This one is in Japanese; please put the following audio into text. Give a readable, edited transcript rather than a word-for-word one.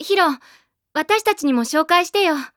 ヒロ、私たちにも紹介してよ。